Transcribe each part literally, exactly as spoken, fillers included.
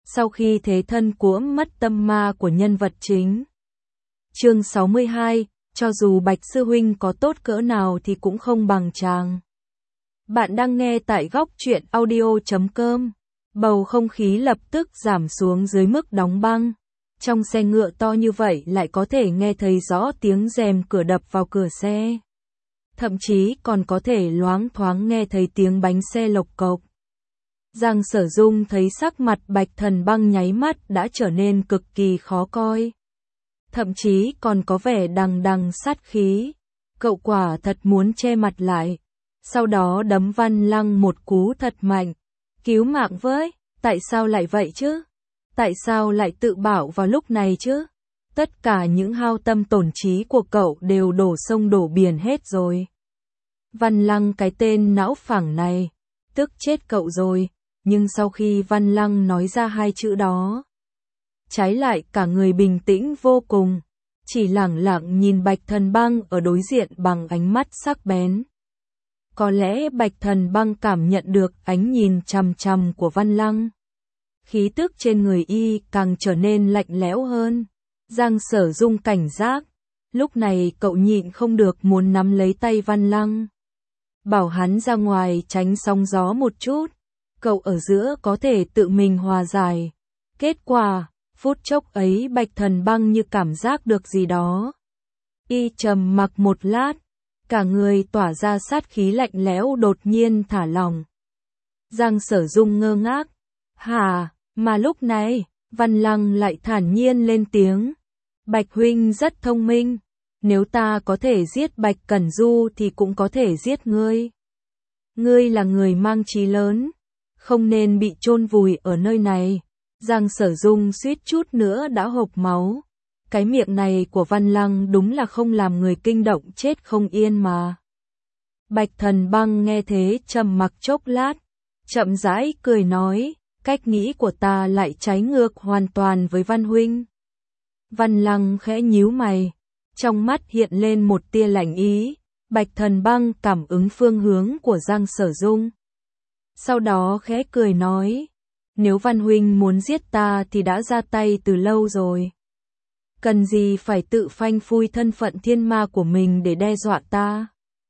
sau khi thế thân cuỗm mất tâm ma của nhân vật chính. Chương sáu mươi hai, cho dù Bạch sư huynh có tốt cỡ nào thì cũng không bằng chàng. Bạn đang nghe tại góc truyện audio chấm com. Bầu không khí lập tức giảm xuống dưới mức đóng băng. Trong xe ngựa to như vậy lại có thể nghe thấy rõ tiếng rèm cửa đập vào cửa xe. Thậm chí còn có thể loáng thoáng nghe thấy tiếng bánh xe lộc cộc. Giang Sở Dung thấy sắc mặt Bạch Thần Băng nháy mắt đã trở nên cực kỳ khó coi. Thậm chí còn có vẻ đằng đằng sát khí. Cậu quả thật muốn che mặt lại. Sau đó đấm Văn Lăng một cú thật mạnh. Cứu mạng với, tại sao lại vậy chứ? Tại sao lại tự bảo vào lúc này chứ? Tất cả những hao tâm tổn trí của cậu đều đổ sông đổ biển hết rồi. Văn Lăng cái tên não phẳng này, tức chết cậu rồi. Nhưng sau khi Văn Lăng nói ra hai chữ đó, trái lại cả người bình tĩnh vô cùng, chỉ lẳng lặng nhìn Bạch Thần Băng ở đối diện bằng ánh mắt sắc bén. Có lẽ Bạch Thần Băng cảm nhận được ánh nhìn chằm chằm của Văn Lăng. Khí tức trên người y càng trở nên lạnh lẽo hơn. Giang Sở Dung cảnh giác. Lúc này cậu nhịn không được muốn nắm lấy tay Văn Lăng, bảo hắn ra ngoài tránh sóng gió một chút. Cậu ở giữa có thể tự mình hòa giải. Kết quả, phút chốc ấy Bạch Thần Băng như cảm giác được gì đó. Y trầm mặc một lát, cả người tỏa ra sát khí lạnh lẽo đột nhiên thả lỏng. Giang Sở Dung ngơ ngác. Hả, mà lúc này, Văn Lăng lại thản nhiên lên tiếng. Bạch huynh rất thông minh. Nếu ta có thể giết Bạch Cẩn Du thì cũng có thể giết ngươi. Ngươi là người mang chí lớn, không nên bị chôn vùi ở nơi này. Giang Sở Dung suýt chút nữa đã hộc máu. Cái miệng này của Văn Lăng đúng là không làm người kinh động chết không yên mà. Bạch Thần Băng nghe thế trầm mặc chốc lát, chậm rãi cười nói, cách nghĩ của ta lại trái ngược hoàn toàn với Văn huynh. Văn Lăng khẽ nhíu mày, trong mắt hiện lên một tia lạnh ý. Bạch Thần Băng cảm ứng phương hướng của Giang Sở Dung, sau đó khẽ cười nói, nếu Văn huynh muốn giết ta thì đã ra tay từ lâu rồi. Cần gì phải tự phanh phui thân phận thiên ma của mình để đe dọa ta?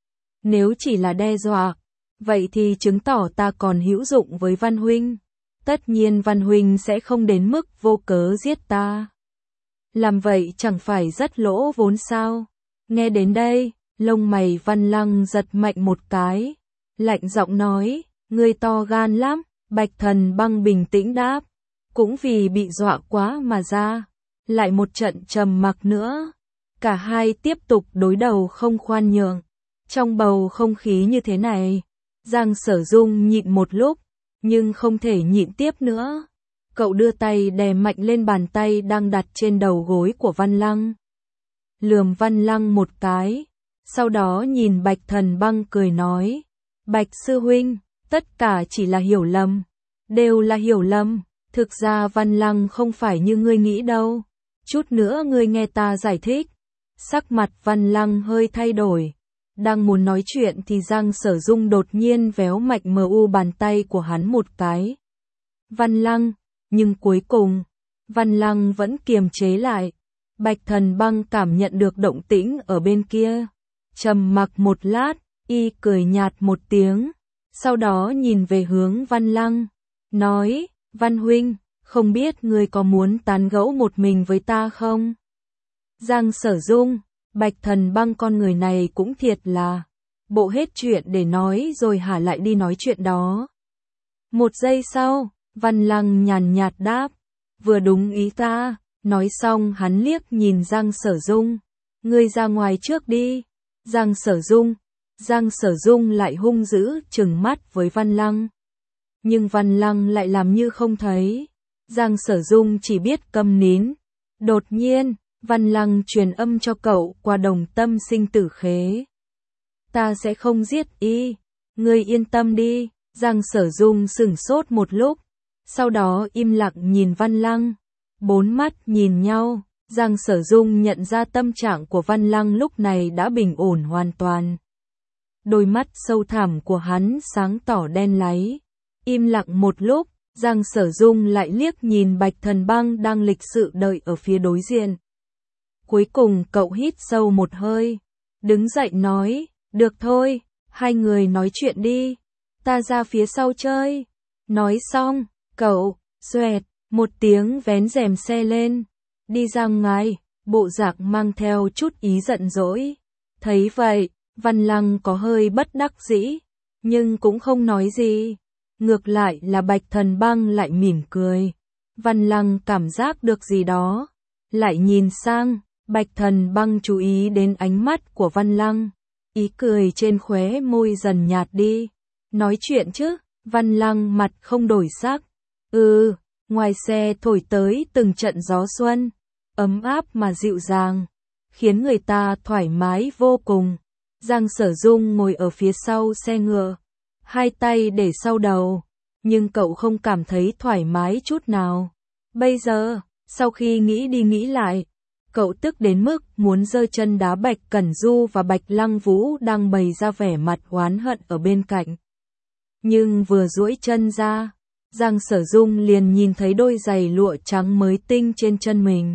Nếu chỉ là đe dọa, vậy thì chứng tỏ ta còn hữu dụng với Văn huynh. Tất nhiên Văn huynh sẽ không đến mức vô cớ giết ta. Làm vậy chẳng phải rất lỗ vốn sao? Nghe đến đây, lông mày Văn Lăng giật mạnh một cái, lạnh giọng nói, ngươi to gan lắm. Bạch Thần Băng bình tĩnh đáp, cũng vì bị dọa quá mà ra. Lại một trận trầm mặc nữa, cả hai tiếp tục đối đầu không khoan nhượng. Trong bầu không khí như thế này, Giang Sở Dung nhịn một lúc, nhưng không thể nhịn tiếp nữa. Cậu đưa tay đè mạnh lên bàn tay đang đặt trên đầu gối của Văn Lăng. Lườm Văn Lăng một cái, sau đó nhìn Bạch Thần Băng cười nói, Bạch sư huynh, tất cả chỉ là hiểu lầm, đều là hiểu lầm. Thực ra Văn Lăng không phải như ngươi nghĩ đâu. Chút nữa ngươi nghe ta giải thích. Sắc mặt Văn Lăng hơi thay đổi. Đang muốn nói chuyện thì Giang Sở Dung đột nhiên véo mạnh mờ u bàn tay của hắn một cái. Văn Lăng, nhưng cuối cùng, Văn Lăng vẫn kiềm chế lại. Bạch Thần Băng cảm nhận được động tĩnh ở bên kia. Trầm mặc một lát, y cười nhạt một tiếng. Sau đó nhìn về hướng Văn Lăng, nói, Văn huynh, không biết ngươi có muốn tán gẫu một mình với ta không? Giang Sở Dung, Bạch Thần Băng con người này cũng thiệt là, bộ hết chuyện để nói rồi hả lại đi nói chuyện đó. Một giây sau, Văn Lăng nhàn nhạt đáp, vừa đúng ý ta. Nói xong hắn liếc nhìn Giang Sở Dung, ngươi ra ngoài trước đi. Giang Sở Dung, Giang Sở Dung lại hung dữ trừng mắt với Văn Lăng. Nhưng Văn Lăng lại làm như không thấy. Giang Sở Dung chỉ biết câm nín. Đột nhiên, Văn Lăng truyền âm cho cậu qua đồng tâm sinh tử khế. Ta sẽ không giết y, ngươi yên tâm đi. Giang Sở Dung sửng sốt một lúc, sau đó im lặng nhìn Văn Lăng. Bốn mắt nhìn nhau, Giang Sở Dung nhận ra tâm trạng của Văn Lăng lúc này đã bình ổn hoàn toàn. Đôi mắt sâu thẳm của hắn sáng tỏ đen láy. Im lặng một lúc, Giang Sở Dung lại liếc nhìn Bạch Thần Băng đang lịch sự đợi ở phía đối diện. Cuối cùng cậu hít sâu một hơi, đứng dậy nói, được thôi, hai người nói chuyện đi, ta ra phía sau chơi. Nói xong, cậu, xoẹt, một tiếng vén rèm xe lên, đi ra ngoài, bộ dạng mang theo chút ý giận dỗi. Thấy vậy, Văn Lăng có hơi bất đắc dĩ, nhưng cũng không nói gì. Ngược lại là Bạch Thần Băng lại mỉm cười. Văn Lăng cảm giác được gì đó, lại nhìn sang, Bạch Thần Băng chú ý đến ánh mắt của Văn Lăng, ý cười trên khóe môi dần nhạt đi. Nói chuyện chứ? Văn Lăng mặt không đổi sắc. Ừ, ngoài xe thổi tới từng trận gió xuân, ấm áp mà dịu dàng, khiến người ta thoải mái vô cùng. Giang Sở Dung ngồi ở phía sau xe ngựa, hai tay để sau đầu, nhưng cậu không cảm thấy thoải mái chút nào. Bây giờ, sau khi nghĩ đi nghĩ lại, cậu tức đến mức muốn giơ chân đá Bạch Cẩn Du và Bạch Lăng Vũ đang bày ra vẻ mặt oán hận ở bên cạnh. Nhưng vừa duỗi chân ra, Giang Sở Dung liền nhìn thấy đôi giày lụa trắng mới tinh trên chân mình.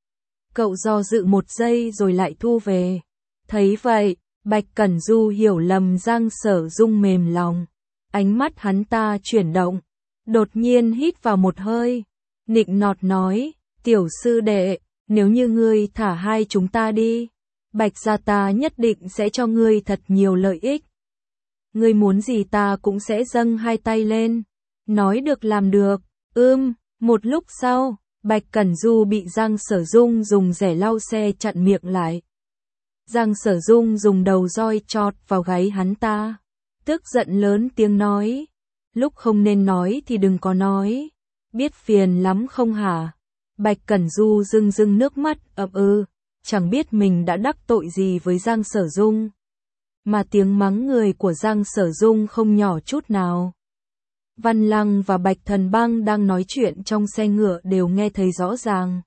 Cậu do dự một giây rồi lại thu về. Thấy vậy, Bạch Cẩn Du hiểu lầm Giang Sở Dung mềm lòng. Ánh mắt hắn ta chuyển động, đột nhiên hít vào một hơi, nịnh nọt nói, tiểu sư đệ, nếu như ngươi thả hai chúng ta đi, Bạch gia ta nhất định sẽ cho ngươi thật nhiều lợi ích. Ngươi muốn gì ta cũng sẽ dâng hai tay lên. Nói được làm được. Ưm, một lúc sau, Bạch Cẩn Du bị Giang Sở Dung dùng rẻ lau xe chặn miệng lại. Giang Sở Dung dùng đầu roi chọt vào gáy hắn ta, tức giận lớn tiếng nói, lúc không nên nói thì đừng có nói, biết phiền lắm không hả? Bạch Cẩn Du rưng rưng nước mắt, ậm ừ, chẳng biết mình đã đắc tội gì với Giang Sở Dung. Mà tiếng mắng người của Giang Sở Dung không nhỏ chút nào. Văn Lăng và Bạch Thần Băng đang nói chuyện trong xe ngựa đều nghe thấy rõ ràng.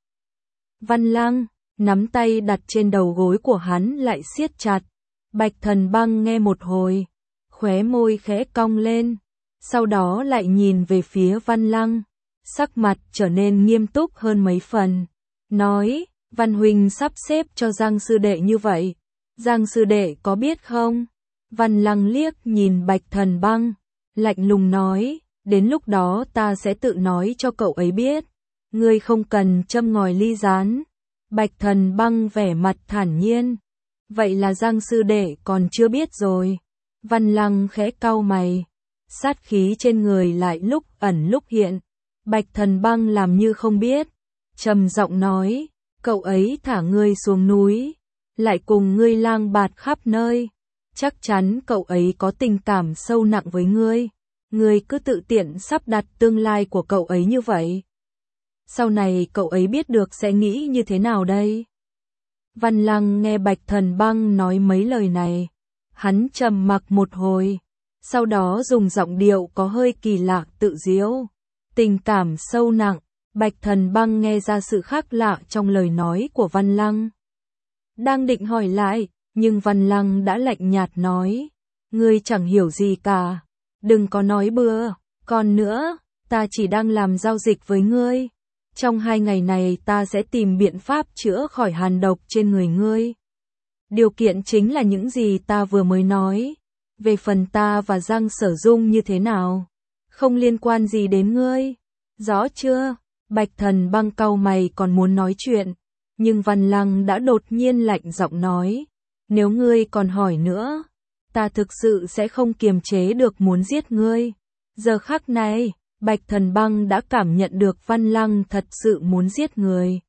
Văn Lăng, nắm tay đặt trên đầu gối của hắn lại siết chặt. Bạch Thần Băng nghe một hồi, khóe môi khẽ cong lên, sau đó lại nhìn về phía Văn Lăng, sắc mặt trở nên nghiêm túc hơn mấy phần. Nói, Văn Huynh sắp xếp cho Giang sư đệ như vậy, Giang sư đệ có biết không? Văn Lăng liếc nhìn Bạch Thần Băng, lạnh lùng nói, đến lúc đó ta sẽ tự nói cho cậu ấy biết, ngươi không cần châm ngòi ly rán. Bạch Thần Băng vẻ mặt thản nhiên, vậy là Giang sư đệ còn chưa biết rồi. Văn Lăng khẽ cau mày, sát khí trên người lại lúc ẩn lúc hiện. Bạch Thần Băng làm như không biết, trầm giọng nói, cậu ấy thả ngươi xuống núi, lại cùng ngươi lang bạt khắp nơi, chắc chắn cậu ấy có tình cảm sâu nặng với ngươi, ngươi cứ tự tiện sắp đặt tương lai của cậu ấy như vậy. Sau này cậu ấy biết được sẽ nghĩ như thế nào đây? Văn Lăng nghe Bạch Thần Băng nói mấy lời này, hắn trầm mặc một hồi, sau đó dùng giọng điệu có hơi kỳ lạ tự giễu, tình cảm sâu nặng. Bạch Thần Băng nghe ra sự khác lạ trong lời nói của Văn Lăng. Đang định hỏi lại, nhưng Văn Lăng đã lạnh nhạt nói, ngươi chẳng hiểu gì cả, đừng có nói bừa, còn nữa, ta chỉ đang làm giao dịch với ngươi. Trong hai ngày này ta sẽ tìm biện pháp chữa khỏi hàn độc trên người ngươi. Điều kiện chính là những gì ta vừa mới nói. Về phần ta và Giang Sở Dung như thế nào, không liên quan gì đến ngươi. Rõ chưa? Bạch Thần Băng cau mày còn muốn nói chuyện, nhưng Văn Lăng đã đột nhiên lạnh giọng nói, nếu ngươi còn hỏi nữa, ta thực sự sẽ không kiềm chế được muốn giết ngươi. Giờ khắc này, Bạch Thần Băng đã cảm nhận được Văn Lăng thật sự muốn giết người.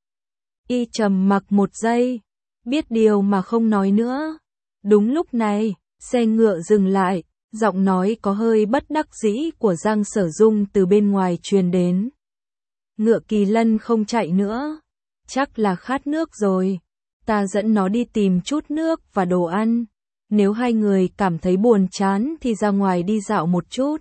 Y trầm mặc một giây, biết điều mà không nói nữa. Đúng lúc này, xe ngựa dừng lại, giọng nói có hơi bất đắc dĩ của Giang Sở Dung từ bên ngoài truyền đến. Ngựa Kỳ Lân không chạy nữa, chắc là khát nước rồi, ta dẫn nó đi tìm chút nước và đồ ăn, nếu hai người cảm thấy buồn chán thì ra ngoài đi dạo một chút.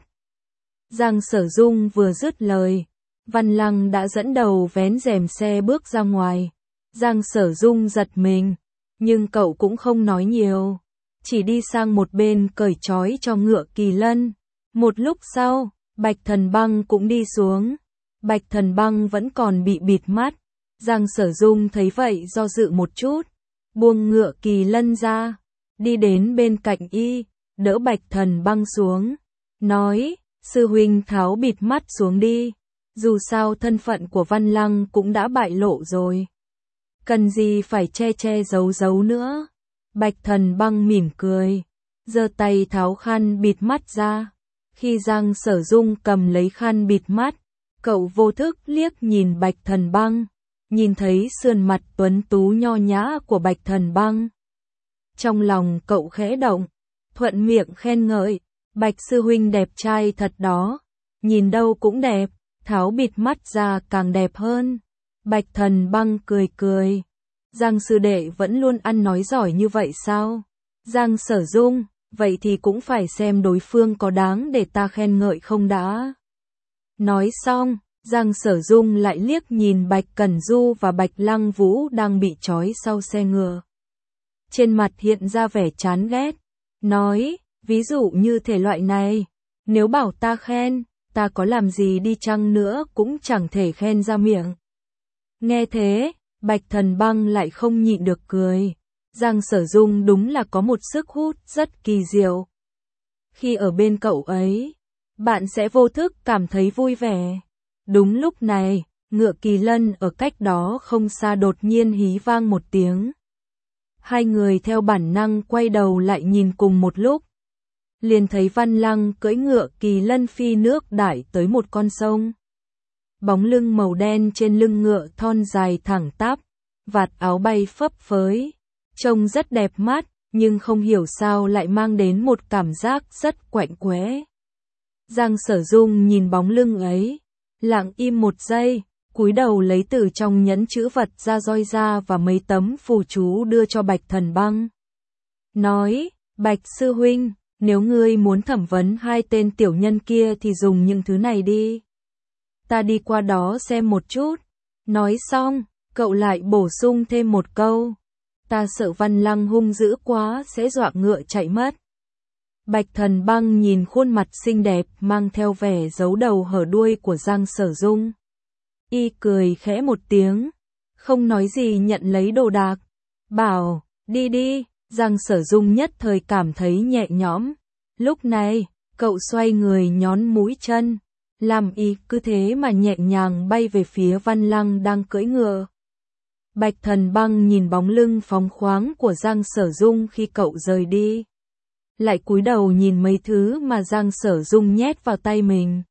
Giang Sở Dung vừa dứt lời, Văn Lăng đã dẫn đầu vén rèm xe bước ra ngoài. Giang Sở Dung giật mình, nhưng cậu cũng không nói nhiều, chỉ đi sang một bên cởi trói cho ngựa Kỳ Lân. Một lúc sau, Bạch Thần Băng cũng đi xuống. Bạch Thần Băng vẫn còn bị bịt mắt. Giang Sở Dung thấy vậy do dự một chút, buông Ngựa Kỳ Lân ra, đi đến bên cạnh y, đỡ Bạch Thần Băng xuống, nói, sư huynh tháo bịt mắt xuống đi, dù sao thân phận của Văn Lăng cũng đã bại lộ rồi. Cần gì phải che che giấu giấu nữa. Bạch Thần Băng mỉm cười, giơ tay tháo khăn bịt mắt ra. Khi Giang Sở Dung cầm lấy khăn bịt mắt, cậu vô thức liếc nhìn Bạch Thần Băng, nhìn thấy sườn mặt tuấn tú nho nhã của Bạch Thần Băng. Trong lòng cậu khẽ động, thuận miệng khen ngợi, Bạch sư huynh đẹp trai thật đó, nhìn đâu cũng đẹp, tháo bịt mắt ra càng đẹp hơn. Bạch Thần Băng cười cười, Giang sư đệ vẫn luôn ăn nói giỏi như vậy sao? Giang Sở Dung, vậy thì cũng phải xem đối phương có đáng để ta khen ngợi không đã. Nói xong, Giang Sở Dung lại liếc nhìn Bạch Cẩn Du và Bạch Lăng Vũ đang bị trói sau xe ngựa. Trên mặt hiện ra vẻ chán ghét, nói, ví dụ như thể loại này, nếu bảo ta khen, ta có làm gì đi chăng nữa cũng chẳng thể khen ra miệng. Nghe thế, Bạch Thần Băng lại không nhịn được cười. Giang Sở Dung đúng là có một sức hút rất kỳ diệu. Khi ở bên cậu ấy, bạn sẽ vô thức cảm thấy vui vẻ. Đúng lúc này, Ngựa Kỳ Lân ở cách đó không xa đột nhiên hí vang một tiếng. Hai người theo bản năng quay đầu lại nhìn cùng một lúc. Liền thấy Văn Lăng cưỡi Ngựa Kỳ Lân phi nước đãi tới một con sông. Bóng lưng màu đen trên lưng ngựa thon dài thẳng tắp, vạt áo bay phấp phới, trông rất đẹp mắt, nhưng không hiểu sao lại mang đến một cảm giác rất quạnh quẽ. Giang Sở Dung nhìn bóng lưng ấy, lặng im một giây, cúi đầu lấy từ trong nhẫn chữ vật ra roi ra và mấy tấm phù chú đưa cho Bạch Thần Băng. Nói, Bạch sư huynh, nếu ngươi muốn thẩm vấn hai tên tiểu nhân kia thì dùng những thứ này đi. Ta đi qua đó xem một chút. Nói xong, cậu lại bổ sung thêm một câu. Ta sợ Văn Lăng hung dữ quá sẽ dọa ngựa chạy mất. Bạch Thần Băng nhìn khuôn mặt xinh đẹp mang theo vẻ giấu đầu hở đuôi của Giang Sở Dung. Y cười khẽ một tiếng, không nói gì nhận lấy đồ đạc. Bảo, đi đi, Giang Sở Dung nhất thời cảm thấy nhẹ nhõm. Lúc này, cậu xoay người nhón mũi chân, làm y cứ thế mà nhẹ nhàng bay về phía Văn Lăng đang cưỡi ngựa. Bạch Thần Băng nhìn bóng lưng phóng khoáng của Giang Sở Dung khi cậu rời đi. Lại cúi đầu nhìn mấy thứ mà Giang Sở Dung nhét vào tay mình.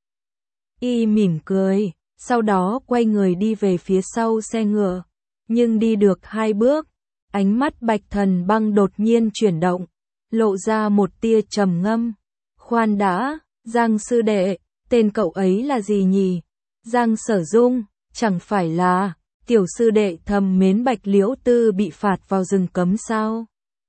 Y mỉm cười, sau đó quay người đi về phía sau xe ngựa. Nhưng đi được hai bước, ánh mắt Bạch Thần Băng đột nhiên chuyển động, lộ ra một tia trầm ngâm. Khoan đã, Giang sư đệ, tên cậu ấy là gì nhỉ? Giang Sở Dung, chẳng phải là tiểu sư đệ thầm mến Bạch Liễu Tư bị phạt vào rừng cấm sao?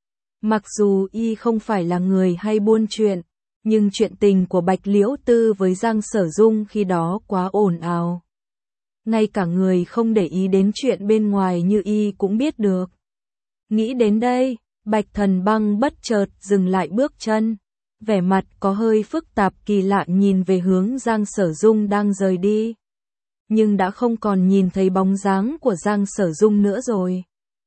Mặc dù y không phải là người hay buôn chuyện, nhưng chuyện tình của Bạch Liễu Tư với Giang Sở Dung khi đó quá ồn ào. Ngay cả người không để ý đến chuyện bên ngoài như y cũng biết được. Nghĩ đến đây, Bạch Thần Băng bất chợt dừng lại bước chân, vẻ mặt có hơi phức tạp kỳ lạ nhìn về hướng Giang Sở Dung đang rời đi. Nhưng đã không còn nhìn thấy bóng dáng của Giang Sở Dung nữa rồi.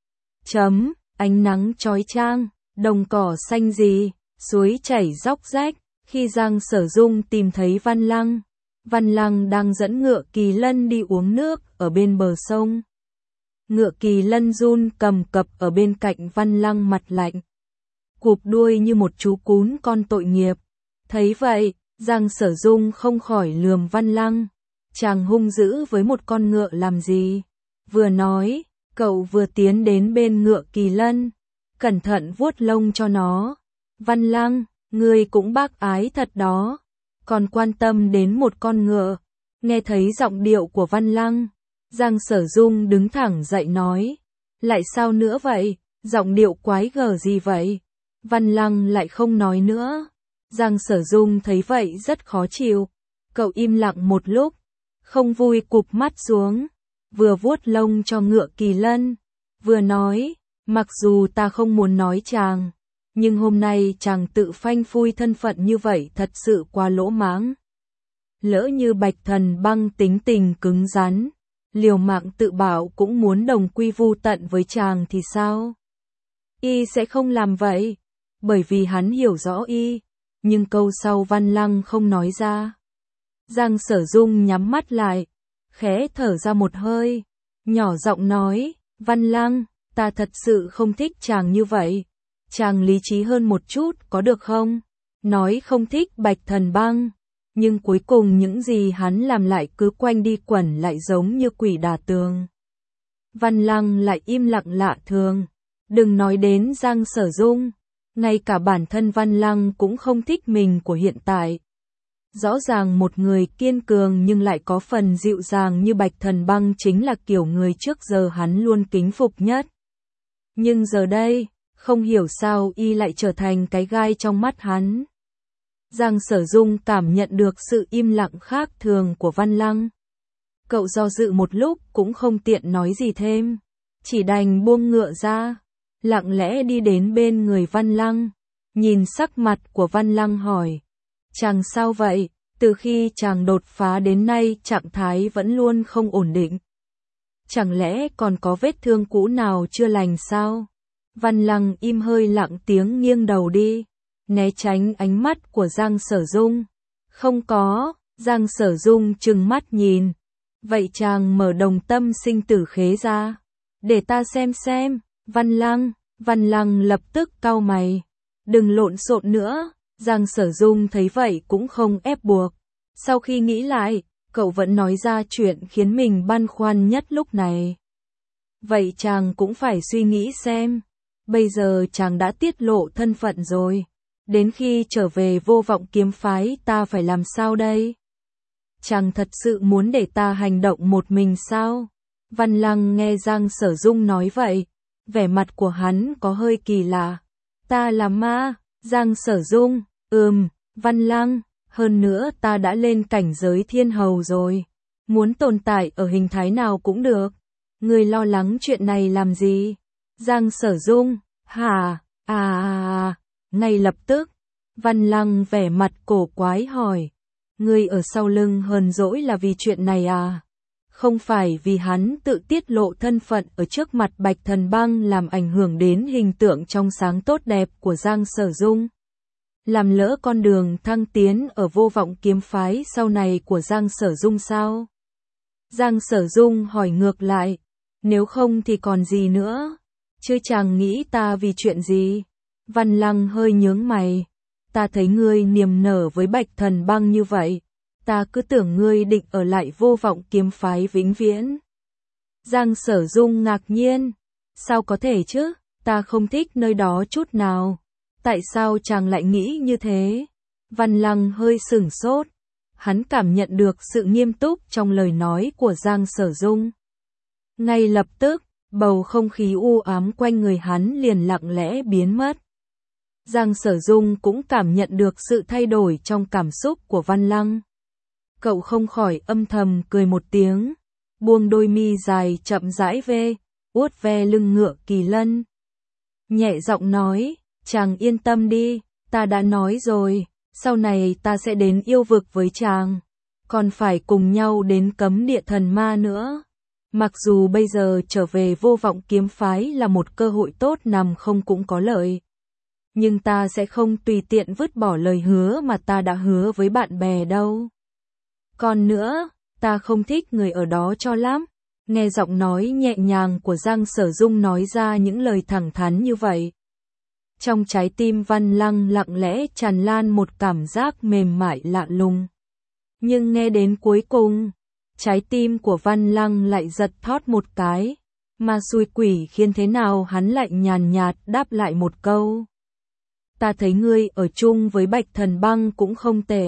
Chấm, ánh nắng chói chang, đồng cỏ xanh gì, suối chảy róc rách, khi Giang Sở Dung tìm thấy Văn Lăng. Văn Lăng đang dẫn Ngựa Kỳ Lân đi uống nước ở bên bờ sông. Ngựa Kỳ Lân run cầm cập ở bên cạnh Văn Lăng mặt lạnh, cụp đuôi như một chú cún con tội nghiệp. Thấy vậy, Giang Sở Dung không khỏi lườm Văn Lăng. Chàng hung dữ với một con ngựa làm gì? Vừa nói, cậu vừa tiến đến bên Ngựa Kỳ Lân, cẩn thận vuốt lông cho nó. Văn Lăng, ngươi cũng bác ái thật đó, còn quan tâm đến một con ngựa. Nghe thấy giọng điệu của Văn Lăng, Giang Sở Dung đứng thẳng dậy nói, lại sao nữa vậy, giọng điệu quái gở gì vậy? Văn Lăng lại không nói nữa. Giang Sở Dung thấy vậy rất khó chịu, cậu im lặng một lúc, không vui cụp mắt xuống, vừa vuốt lông cho Ngựa Kỳ Lân, vừa nói, mặc dù ta không muốn nói chàng, nhưng hôm nay chàng tự phanh phui thân phận như vậy thật sự quá lỗ mãng. Lỡ như Bạch Thần Băng tính tình cứng rắn, liều mạng tự bảo cũng muốn đồng quy vu tận với chàng thì sao? Y sẽ không làm vậy, bởi vì hắn hiểu rõ y, nhưng câu sau Văn Lăng không nói ra. Giang Sở Dung nhắm mắt lại, khẽ thở ra một hơi, nhỏ giọng nói, Văn Lăng, ta thật sự không thích chàng như vậy, chàng lý trí hơn một chút có được không? Nói không thích Bạch Thần Băng, nhưng cuối cùng những gì hắn làm lại cứ quanh đi quẩn lại giống như quỷ đả tường. Văn Lăng lại im lặng lạ thường, đừng nói đến Giang Sở Dung, ngay cả bản thân Văn Lăng cũng không thích mình của hiện tại. Rõ ràng một người kiên cường nhưng lại có phần dịu dàng như Bạch Thần Băng chính là kiểu người trước giờ hắn luôn kính phục nhất. Nhưng giờ đây, không hiểu sao y lại trở thành cái gai trong mắt hắn. Giang Sở Dung cảm nhận được sự im lặng khác thường của Văn Lăng. Cậu do dự một lúc cũng không tiện nói gì thêm, chỉ đành buông ngựa ra, lặng lẽ đi đến bên người Văn Lăng, nhìn sắc mặt của Văn Lăng hỏi, chàng sao vậy? Từ khi chàng đột phá đến nay trạng thái vẫn luôn không ổn định. Chẳng lẽ còn có vết thương cũ nào chưa lành sao? Văn Lăng im hơi lặng tiếng nghiêng đầu đi, né tránh ánh mắt của Giang Sở Dung. Không có, Giang Sở Dung trừng mắt nhìn. Vậy chàng mở đồng tâm sinh tử khế ra, để ta xem xem. Văn Lăng, Văn Lăng lập tức cau mày. Đừng lộn xộn nữa. Giang Sở Dung thấy vậy cũng không ép buộc. Sau khi nghĩ lại, cậu vẫn nói ra chuyện khiến mình băn khoăn nhất lúc này. Vậy chàng cũng phải suy nghĩ xem. Bây giờ chàng đã tiết lộ thân phận rồi. Đến khi trở về Vô Vọng Kiếm Phái ta phải làm sao đây? Chàng thật sự muốn để ta hành động một mình sao? Văn Lăng nghe Giang Sở Dung nói vậy, vẻ mặt của hắn có hơi kỳ lạ. Ta là ma, Giang Sở Dung, ừm, Văn Lăng, hơn nữa ta đã lên cảnh giới thiên hầu rồi. Muốn tồn tại ở hình thái nào cũng được. Người lo lắng chuyện này làm gì? Giang Sở Dung, hả, à, à, à, ngay lập tức. Văn Lăng vẻ mặt cổ quái hỏi. Ngươi ở sau lưng hờn dỗi là vì chuyện này à? Không phải vì hắn tự tiết lộ thân phận ở trước mặt Bạch Thần Băng làm ảnh hưởng đến hình tượng trong sáng tốt đẹp của Giang Sở Dung. Làm lỡ con đường thăng tiến ở Vô Vọng Kiếm Phái sau này của Giang Sở Dung sao? Giang Sở Dung hỏi ngược lại. Nếu không thì còn gì nữa? Chứ chàng nghĩ ta vì chuyện gì? Văn Lăng hơi nhướng mày. Ta thấy ngươi niềm nở với Bạch Thần Băng như vậy, ta cứ tưởng ngươi định ở lại Vô Vọng Kiếm Phái vĩnh viễn. Giang Sở Dung ngạc nhiên, sao có thể chứ, ta không thích nơi đó chút nào. Tại sao chàng lại nghĩ như thế? Văn Lăng hơi sửng sốt, hắn cảm nhận được sự nghiêm túc trong lời nói của Giang Sở Dung. Ngay lập tức, bầu không khí u ám quanh người hắn liền lặng lẽ biến mất. Giang Sở Dung cũng cảm nhận được sự thay đổi trong cảm xúc của Văn Lăng. Cậu không khỏi âm thầm cười một tiếng, buông đôi mi dài chậm rãi về, uốt ve lưng ngựa Kỳ Lân. Nhẹ giọng nói, chàng yên tâm đi, ta đã nói rồi, sau này ta sẽ đến yêu vực với chàng, còn phải cùng nhau đến cấm địa thần ma nữa. Mặc dù bây giờ trở về Vô Vọng Kiếm Phái là một cơ hội tốt nằm không cũng có lợi. Nhưng ta sẽ không tùy tiện vứt bỏ lời hứa mà ta đã hứa với bạn bè đâu. Còn nữa, ta không thích người ở đó cho lắm. Nghe giọng nói nhẹ nhàng của Giang Sở Dung nói ra những lời thẳng thắn như vậy. Trong trái tim Văn Lăng lặng lẽ tràn lan một cảm giác mềm mại lạ lùng. Nhưng nghe đến cuối cùng, trái tim của Văn Lăng lại giật thót một cái. Mà xui quỷ khiến thế nào hắn lại nhàn nhạt đáp lại một câu. Ta thấy ngươi ở chung với Bạch Thần Băng cũng không tệ.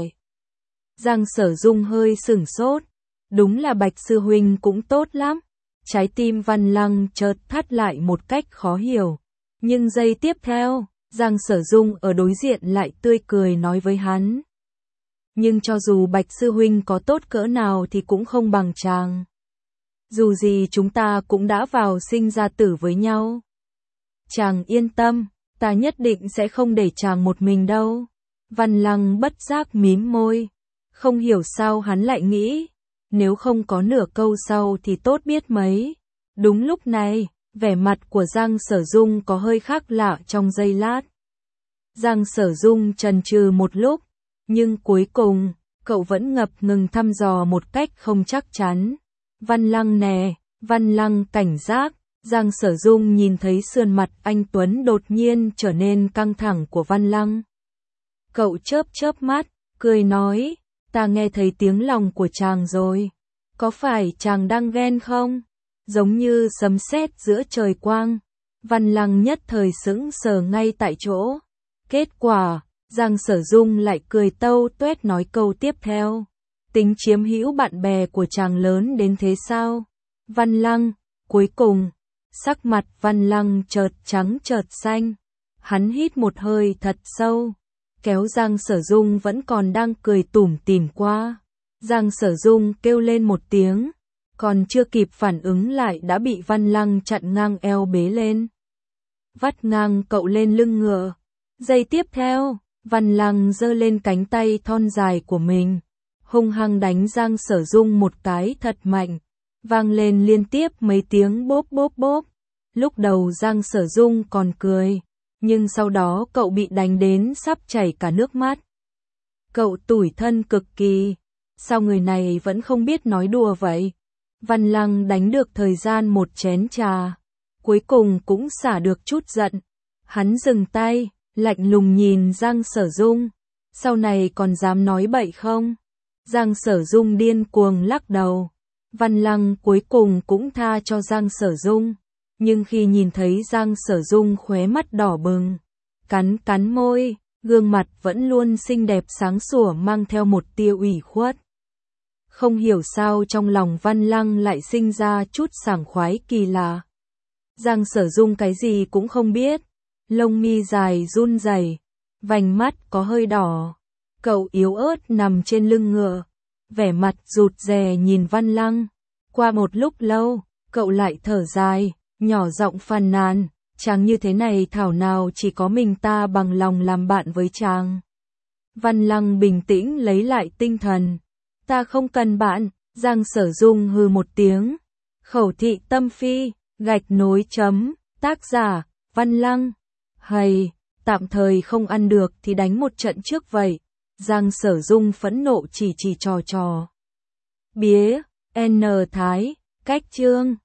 Giang Sở Dung hơi sửng sốt. Đúng là Bạch Sư Huynh cũng tốt lắm. Trái tim Văn Lăng chợt thắt lại một cách khó hiểu. Nhưng giây tiếp theo, Giang Sở Dung ở đối diện lại tươi cười nói với hắn. Nhưng cho dù Bạch Sư Huynh có tốt cỡ nào thì cũng không bằng chàng. Dù gì chúng ta cũng đã vào sinh ra tử với nhau. Chàng yên tâm. Ta nhất định sẽ không để chàng một mình đâu. Văn Lăng bất giác mím môi. Không hiểu sao hắn lại nghĩ, nếu không có nửa câu sau thì tốt biết mấy. Đúng lúc này, vẻ mặt của Giang Sở Dung có hơi khác lạ trong giây lát. Giang Sở Dung chần chừ một lúc, nhưng cuối cùng, cậu vẫn ngập ngừng thăm dò một cách không chắc chắn. Văn Lăng nè, Văn Lăng cảnh giác. Giang Sở Dung nhìn thấy sườn mặt anh Tuấn đột nhiên trở nên căng thẳng của Văn Lăng. Cậu chớp chớp mắt, cười nói, ta nghe thấy tiếng lòng của chàng rồi. Có phải chàng đang ghen không? Giống như sấm sét giữa trời quang. Văn Lăng nhất thời sững sờ ngay tại chỗ. Kết quả, Giang Sở Dung lại cười tâu tuét nói câu tiếp theo. Tính chiếm hữu bạn bè của chàng lớn đến thế sao? Văn Lăng, cuối cùng, sắc mặt Văn Lăng chợt trắng chợt xanh. Hắn hít một hơi thật sâu, kéo Giang Sở Dung vẫn còn đang cười tủm tỉm qua. Giang Sở Dung kêu lên một tiếng, còn chưa kịp phản ứng lại đã bị Văn Lăng chặn ngang eo bế lên. Vắt ngang cậu lên lưng ngựa. Giây tiếp theo, Văn Lăng giơ lên cánh tay thon dài của mình, hung hăng đánh Giang Sở Dung một cái thật mạnh, vang lên liên tiếp mấy tiếng bốp bốp bốp. Lúc đầu Giang Sở Dung còn cười, nhưng sau đó cậu bị đánh đến sắp chảy cả nước mắt. Cậu tủi thân cực kỳ, sao người này vẫn không biết nói đùa vậy? Văn Lăng đánh được thời gian một chén trà, cuối cùng cũng xả được chút giận. Hắn dừng tay, lạnh lùng nhìn Giang Sở Dung, sau này còn dám nói bậy không? Giang Sở Dung điên cuồng lắc đầu. Văn Lăng cuối cùng cũng tha cho Giang Sở Dung, nhưng khi nhìn thấy Giang Sở Dung khóe mắt đỏ bừng, cắn cắn môi, gương mặt vẫn luôn xinh đẹp sáng sủa mang theo một tia ủy khuất. Không hiểu sao trong lòng Văn Lăng lại sinh ra chút sảng khoái kỳ lạ. Giang Sở Dung cái gì cũng không biết, lông mi dài run rẩy, vành mắt có hơi đỏ. Cậu yếu ớt nằm trên lưng ngựa, vẻ mặt rụt rè nhìn Văn Lăng. Qua một lúc lâu, cậu lại thở dài, nhỏ giọng phàn nàn, chàng như thế này thảo nào chỉ có mình ta bằng lòng làm bạn với chàng. Văn Lăng bình tĩnh lấy lại tinh thần. Ta không cần bạn. Giang Sở Dung hừ một tiếng. Khẩu thị tâm phi, gạch nối chấm, tác giả, Văn Lăng. Hầy, tạm thời không ăn được thì đánh một trận trước vậy. Giang Sở Dung phẫn nộ chỉ chỉ trò trò. Bía, N Thái, cách chương.